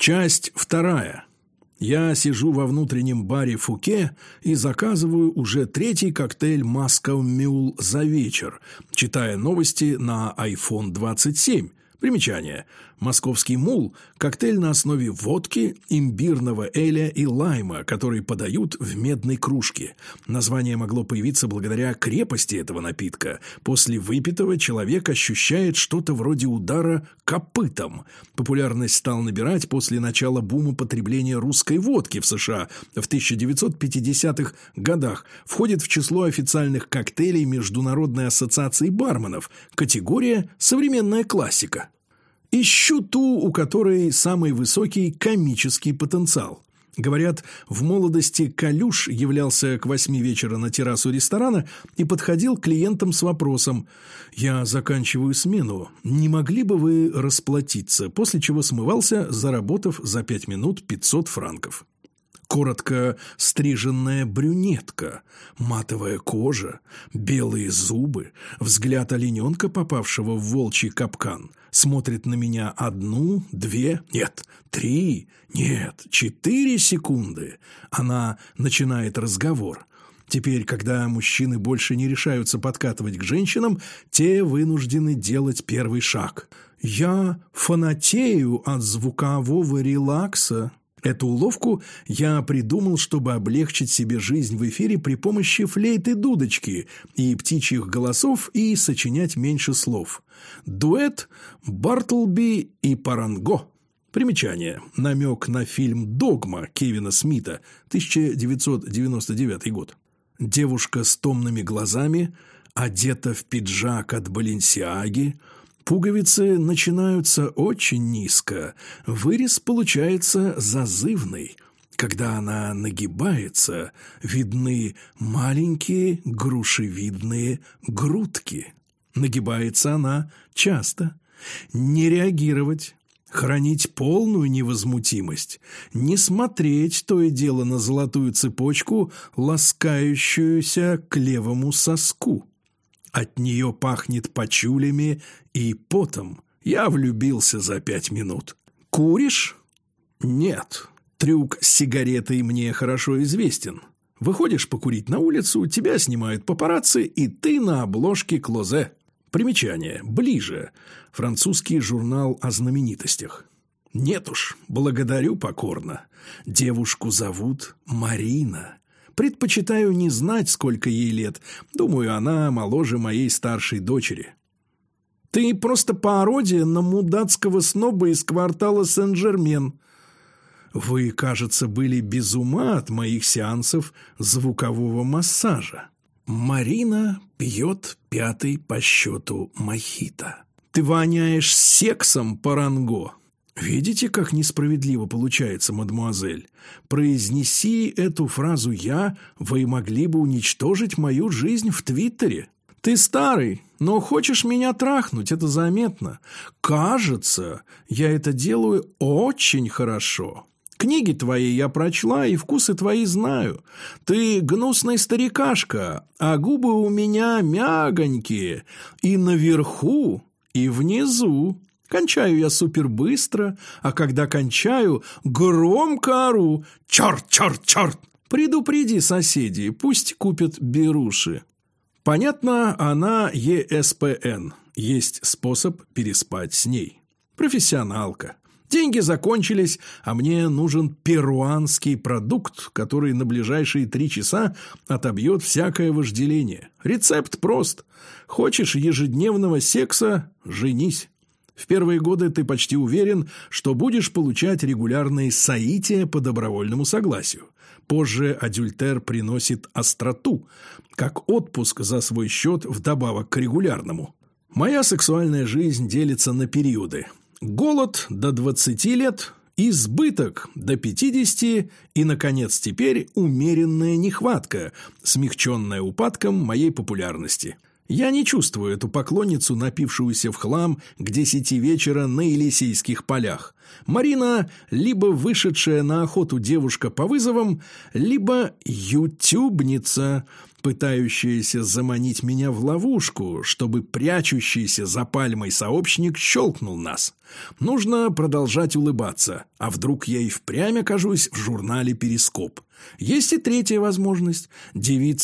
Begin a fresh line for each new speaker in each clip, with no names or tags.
Часть вторая. Я сижу во внутреннем баре «Фуке» и заказываю уже третий коктейль «Moscow Mule» за вечер, читая новости на iPhone 27. Примечание. «Московский мул» – коктейль на основе водки, имбирного эля и лайма, который подают в медной кружке. Название могло появиться благодаря крепости этого напитка. После выпитого человек ощущает что-то вроде удара копытом. Популярность стал набирать после начала бума потребления русской водки в США в 1950-х годах. Входит в число официальных коктейлей Международной ассоциации барменов. Категория «Современная классика». Ищу ту, у которой самый высокий комический потенциал. Говорят, в молодости Калюш являлся к 8 вечера на террасу ресторана и подходил к клиентам с вопросом: «Я заканчиваю смену, не могли бы вы расплатиться?», после чего смывался, заработав за 5 минут 500 франков. Коротко стриженная брюнетка, матовая кожа, белые зубы, взгляд олененка, попавшего в волчий капкан, смотрит на меня 1, 2, нет, 3, нет, 4 секунды. Она начинает разговор. Теперь, когда мужчины больше не решаются подкатывать к женщинам, те вынуждены делать первый шаг. «Я фанатею от звукового релакса». Эту уловку я придумал, чтобы облегчить себе жизнь в эфире при помощи флейты-дудочки и птичьих голосов и сочинять меньше слов. Дуэт Бартлби и Паранго. Примечание. Намек на фильм «Догма» Кевина Смита, 1999 год. Девушка с томными глазами, одета в пиджак от Баленсиаги. Пуговицы начинаются очень низко, вырез получается зазывный. Когда она нагибается, видны маленькие грушевидные грудки. Нагибается она часто. Не реагировать, хранить полную невозмутимость, не смотреть то и дело на золотую цепочку, ласкающуюся к левому соску. От нее пахнет пачулями и потом. Я влюбился за 5 минут. Куришь? Нет. Трюк с сигаретой мне хорошо известен. Выходишь покурить на улицу, тебя снимают папарацци, и ты на обложке Клозе. Примечание. Ближе. Французский журнал о знаменитостях. Нет уж, благодарю покорно. Девушку зовут Марина. Предпочитаю не знать, сколько ей лет. Думаю, она моложе моей старшей дочери. Ты просто пародия на мудацкого сноба из квартала Сен-Жермен. Вы, кажется, были без ума от моих сеансов звукового массажа. Марина пьет 5-й по счету мохито. Ты воняешь сексом, Паранго. Видите, как несправедливо получается, мадемуазель? Произнеси эту фразу я, вы могли бы уничтожить мою жизнь в Твиттере. Ты старый, но хочешь меня трахнуть, это заметно. Кажется, я это делаю очень хорошо. Книги твои я прочла и вкусы твои знаю. Ты гнусный старикашка, а губы у меня мягонькие. И наверху, и внизу. Кончаю я супербыстро, а когда кончаю, громко ору: «Черт, черт, черт!» Предупреди соседей, пусть купят беруши. Понятно, она ЕСПН. Есть способ переспать с ней. Профессионалка. Деньги закончились, а мне нужен перуанский продукт, который на ближайшие 3 часа отобьет всякое вожделение. Рецепт прост. Хочешь ежедневного секса – женись. В первые годы ты почти уверен, что будешь получать регулярные соития по добровольному согласию. Позже адюльтер приносит остроту, как отпуск за свой счет вдобавок к регулярному. Моя сексуальная жизнь делится на периоды. Голод до 20 лет, избыток до 50 и, наконец, теперь умеренная нехватка, смягченная упадком моей популярности. Я не чувствую эту поклонницу, напившуюся в хлам к 10 вечера на Елисейских полях. Марина либо вышедшая на охоту девушка по вызовам, либо ютубница, пытающаяся заманить меня в ловушку, чтобы прячущийся за пальмой сообщник щелкнул нас. Нужно продолжать улыбаться, а вдруг я и впрямь окажусь в журнале «Перископ». Есть и третья возможность –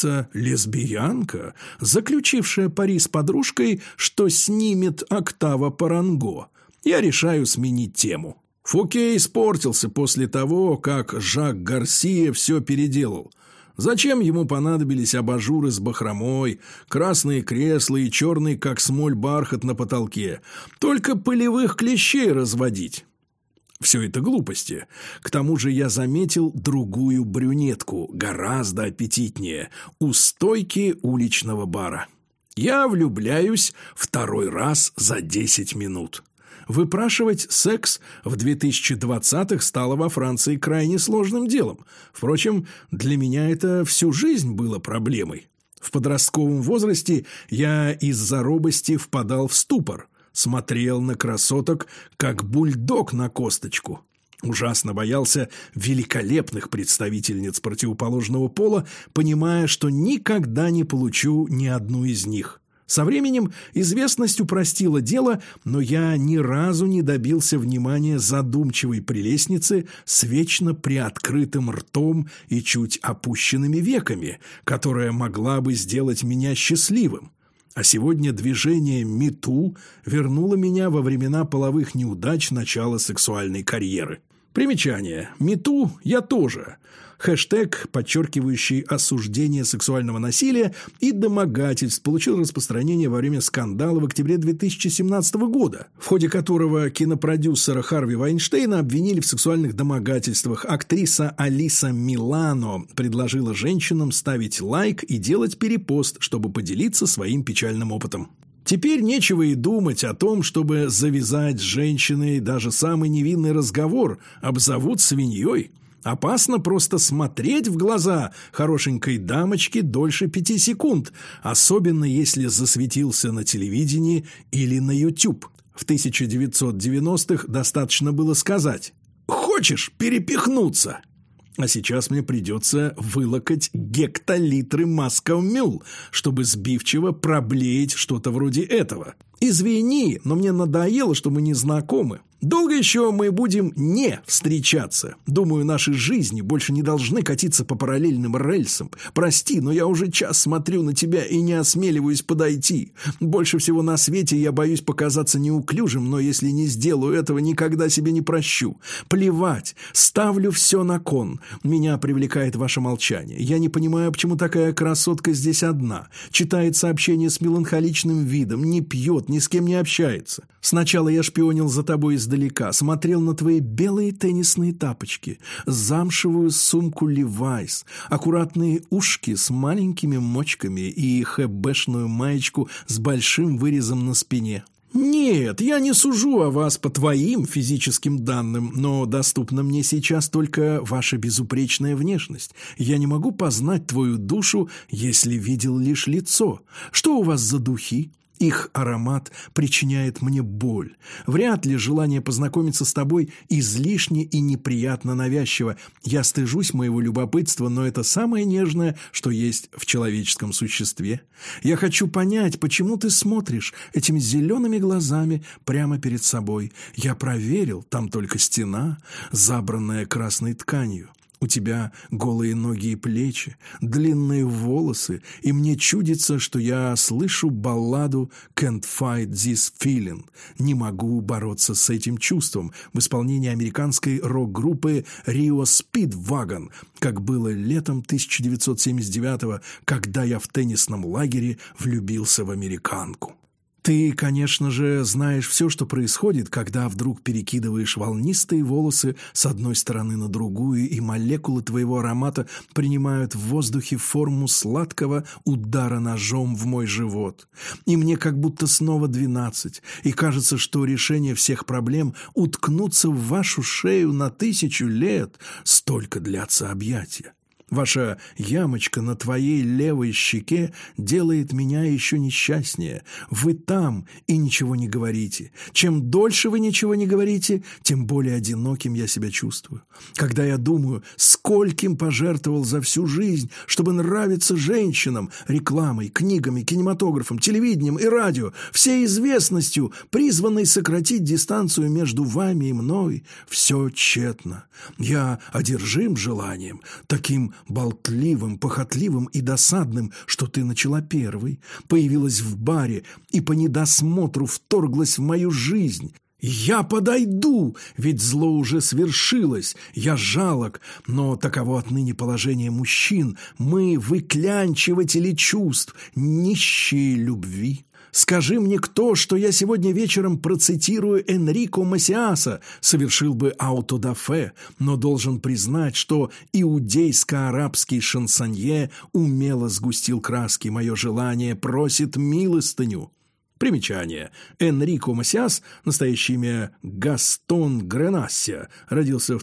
девица-лесбиянка, заключившая пари с подружкой, что снимет Октава Паранго. Я решаю сменить тему. Фуке испортился после того, как Жак Гарсия все переделал. Зачем ему понадобились абажуры с бахромой, красные кресла и черный, как смоль, бархат на потолке? Только пылевых клещей разводить. Все это глупости. К тому же я заметил другую брюнетку, гораздо аппетитнее, у стойки уличного бара. Я влюбляюсь второй раз за 10 минут. Выпрашивать секс в 2020-х стало во Франции крайне сложным делом. Впрочем, для меня это всю жизнь было проблемой. В подростковом возрасте я из-за робости впадал в ступор. Смотрел на красоток, как бульдог на косточку. Ужасно боялся великолепных представительниц противоположного пола, понимая, что никогда не получу ни одну из них. Со временем известность упростила дело, но я ни разу не добился внимания задумчивой прелестницы с вечно приоткрытым ртом и чуть опущенными веками, которая могла бы сделать меня счастливым. А сегодня движение «Мету» вернуло меня во времена половых неудач начала сексуальной карьеры. Примечание. «Мету» я тоже. Хэштег, подчеркивающий осуждение сексуального насилия и домогательств, получил распространение во время скандала в октябре 2017 года, в ходе которого кинопродюсера Харви Вайнштейна обвинили в сексуальных домогательствах. Актриса Алиса Милано предложила женщинам ставить лайк и делать перепост, чтобы поделиться своим печальным опытом. Теперь нечего и думать о том, чтобы завязать с женщиной даже самый невинный разговор, обзовут свиньей. Опасно просто смотреть в глаза хорошенькой дамочке дольше 5 секунд, особенно если засветился на телевидении или на YouTube. В 1990-х достаточно было сказать «Хочешь перепихнуться?». А сейчас мне придется вылокать гектолитры Moscow Mule, чтобы сбивчиво проблеять что-то вроде этого. «Извини, но мне надоело, что мы не знакомы. Долго еще мы будем не встречаться. Думаю, наши жизни больше не должны катиться по параллельным рельсам. Прости, но я уже час смотрю на тебя и не осмеливаюсь подойти. Больше всего на свете я боюсь показаться неуклюжим, но если не сделаю этого, никогда себе не прощу. Плевать, ставлю все на кон. Меня привлекает ваше молчание. Я не понимаю, почему такая красотка здесь одна. Читает сообщения с меланхоличным видом, не пьет, ни с кем не общается. Сначала я шпионил за тобой издалека, смотрел на твои белые теннисные тапочки, замшевую сумку Levi's, аккуратные ушки с маленькими мочками и хэбэшную маечку с большим вырезом на спине. Нет, я не сужу о вас по твоим физическим данным, но доступна мне сейчас только ваша безупречная внешность. Я не могу познать твою душу, если видел лишь лицо. Что у вас за духи? Их аромат причиняет мне боль. Вряд ли желание познакомиться с тобой излишне и неприятно навязчиво. Я стыжусь моего любопытства, но это самое нежное, что есть в человеческом существе. Я хочу понять, почему ты смотришь этими зелеными глазами прямо перед собой. Я проверил, там только стена, забранная красной тканью. У тебя голые ноги и плечи, длинные волосы, и мне чудится, что я слышу балладу «Can't fight this feeling». «Не могу бороться с этим чувством» в исполнении американской рок-группы Rio Speedwagon, как было летом 1979-го, когда я в теннисном лагере влюбился в американку. Ты, конечно же, знаешь все, что происходит, когда вдруг перекидываешь волнистые волосы с одной стороны на другую, и молекулы твоего аромата принимают в воздухе форму сладкого удара ножом в мой живот. И мне как будто снова 12, и кажется, что решение всех проблем — уткнуться в вашу шею на 1000 лет. Столько длятся объятия. Ваша ямочка на твоей левой щеке делает меня еще несчастнее. Вы там и ничего не говорите. Чем дольше вы ничего не говорите, тем более одиноким я себя чувствую. Когда я думаю, скольким пожертвовал за всю жизнь, чтобы нравиться женщинам, рекламой, книгами, кинематографом, телевидением и радио, всей известностью, призванной сократить дистанцию между вами и мной, все тщетно. Я одержим желанием, таким болтливым, похотливым и досадным, что ты начала первой, появилась в баре и по недосмотру вторглась в мою жизнь. Я подойду, ведь зло уже свершилось, я жалок, но таково отныне положение мужчин, мы выклянчиватели чувств, нищие любви. Скажи мне кто, что я сегодня вечером процитирую Энрико Массиаса, совершил бы аутодафе, но должен признать, что иудейско-арабский шансонье умело сгустил краски, мое желание просит милостыню. Примечание. Энрико Массиас, настоящее имя Гастон Гренассия, родился в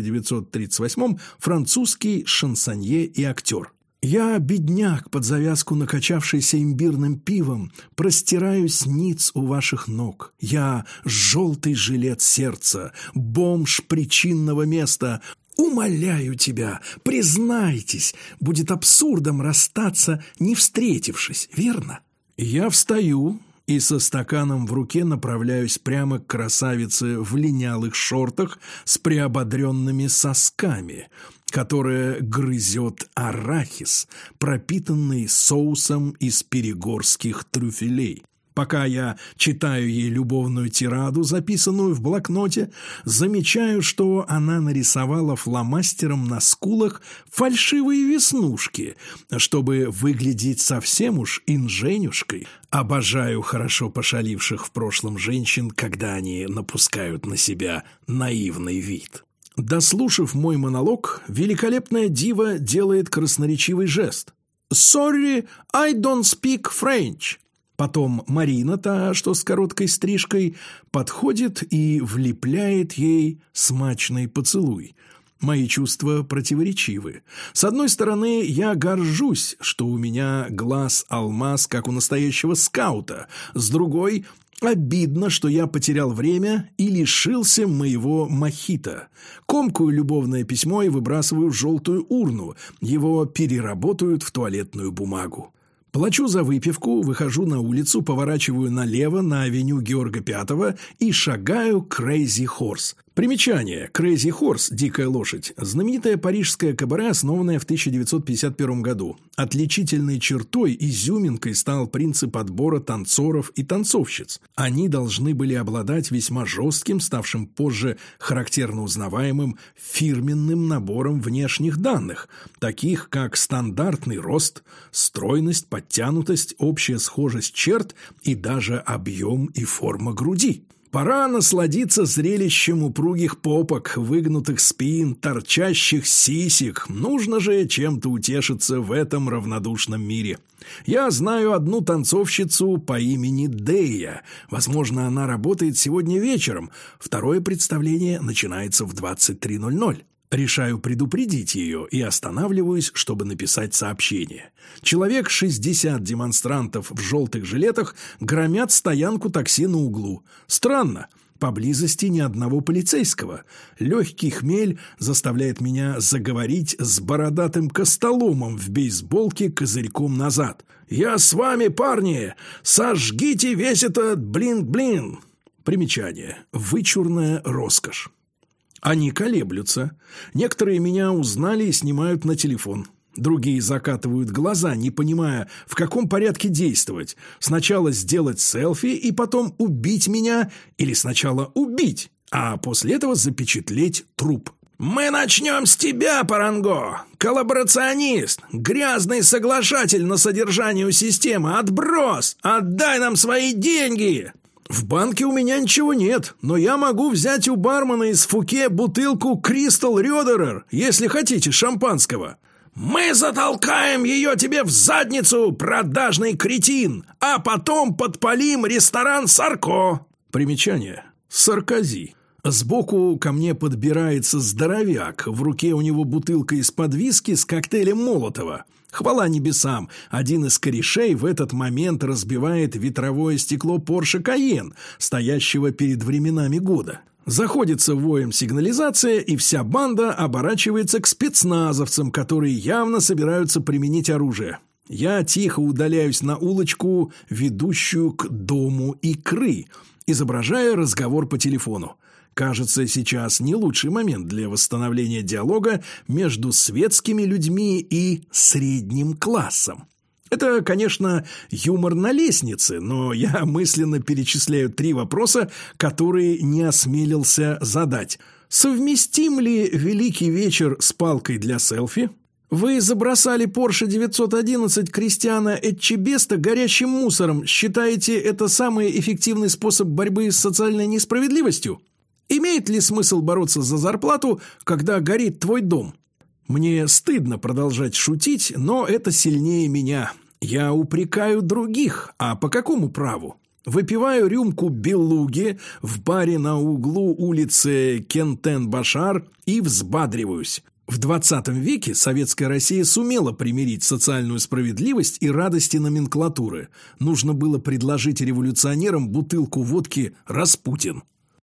1938-м, французский шансонье и актер. Я, бедняк, под завязку накачавшийся имбирным пивом, простираюсь ниц у ваших ног. Я желтый жилет сердца, бомж причинного места. Умоляю тебя, признайтесь, будет абсурдом расстаться, не встретившись, верно? Я встаю и со стаканом в руке направляюсь прямо к красавице в линялых шортах с приободренными сосками, которая грызет арахис, пропитанный соусом из перегорских трюфелей. Пока я читаю ей любовную тираду, записанную в блокноте, замечаю, что она нарисовала фломастером на скулах фальшивые веснушки, чтобы выглядеть совсем уж инженюшкой. Обожаю хорошо пошаливших в прошлом женщин, когда они напускают на себя наивный вид. Дослушав мой монолог, великолепная дива делает красноречивый жест. «Sorry, I don't speak French». Потом Марина, та, что с короткой стрижкой, подходит и влепляет ей смачный поцелуй. Мои чувства противоречивы. С одной стороны, я горжусь, что у меня глаз-алмаз, как у настоящего скаута. С другой, обидно, что я потерял время и лишился моего мохито. Комкую любовное письмо и выбрасываю в желтую урну. Его переработают в туалетную бумагу. Плачу за выпивку, выхожу на улицу, поворачиваю налево на авеню Георга V и шагаю к Crazy Horse. Примечание. Crazy Horse – «Дикая лошадь» – знаменитое парижское кабаре, основанное в 1951 году. Отличительной чертой, изюминкой стал принцип отбора танцоров и танцовщиц. Они должны были обладать весьма жестким, ставшим позже характерно узнаваемым фирменным набором внешних данных, таких как стандартный рост, стройность, подтянутость, общая схожесть черт и даже объем и форма груди. Пора насладиться зрелищем упругих попок, выгнутых спин, торчащих сисек. Нужно же чем-то утешиться в этом равнодушном мире. Я знаю одну танцовщицу по имени Дея. Возможно, она работает сегодня вечером. Второе представление начинается в 23:00. Решаю предупредить ее и останавливаюсь, чтобы написать сообщение. Человек 60 демонстрантов в желтых жилетах громят стоянку такси на углу. Странно, поблизости ни одного полицейского. Легкий хмель заставляет меня заговорить с бородатым костоломом в бейсболке козырьком назад. «Я с вами, парни! Сожгите весь этот блин-блин!» Примечание. Вычурная роскошь. Они колеблются. Некоторые меня узнали и снимают на телефон. Другие закатывают глаза, не понимая, в каком порядке действовать. Сначала сделать селфи и потом убить меня, или сначала убить, а после этого запечатлеть труп. «Мы начнем с тебя, Паранго! Коллаборационист! Грязный соглашатель на содержание системы! Отброс! Отдай нам свои деньги!» В банке у меня ничего нет, но я могу взять у бармена из Фуке бутылку Кристал Рёдерер, если хотите шампанского. Мы затолкаем ее тебе в задницу, продажный кретин, а потом подпалим ресторан Сарко. Примечание. Саркози. Сбоку ко мне подбирается здоровяк, в руке у него бутылка из-под виски с коктейлем Молотова. Хвала небесам, один из корешей в этот момент разбивает ветровое стекло Porsche Cayenne, стоящего перед временами года. Заходится воем сигнализация, и вся банда оборачивается к спецназовцам, которые явно собираются применить оружие. Я тихо удаляюсь на улочку, ведущую к дому икры, изображая разговор по телефону. Кажется, сейчас не лучший момент для восстановления диалога между светскими людьми и средним классом. Это, конечно, юмор на лестнице, но я мысленно перечисляю 3 вопроса, которые не осмелился задать. Совместим ли великий вечер с палкой для селфи? Вы забросали Porsche 911 Кристиана Этчебеста горящим мусором. Считаете, это самый эффективный способ борьбы с социальной несправедливостью? Имеет ли смысл бороться за зарплату, когда горит твой дом? Мне стыдно продолжать шутить, но это сильнее меня. Я упрекаю других, а по какому праву? Выпиваю рюмку белуги в баре на углу улицы Кентен-Башар и взбадриваюсь. В 20 веке советская Россия сумела примирить социальную справедливость и радости номенклатуры. Нужно было предложить революционерам бутылку водки «Распутин».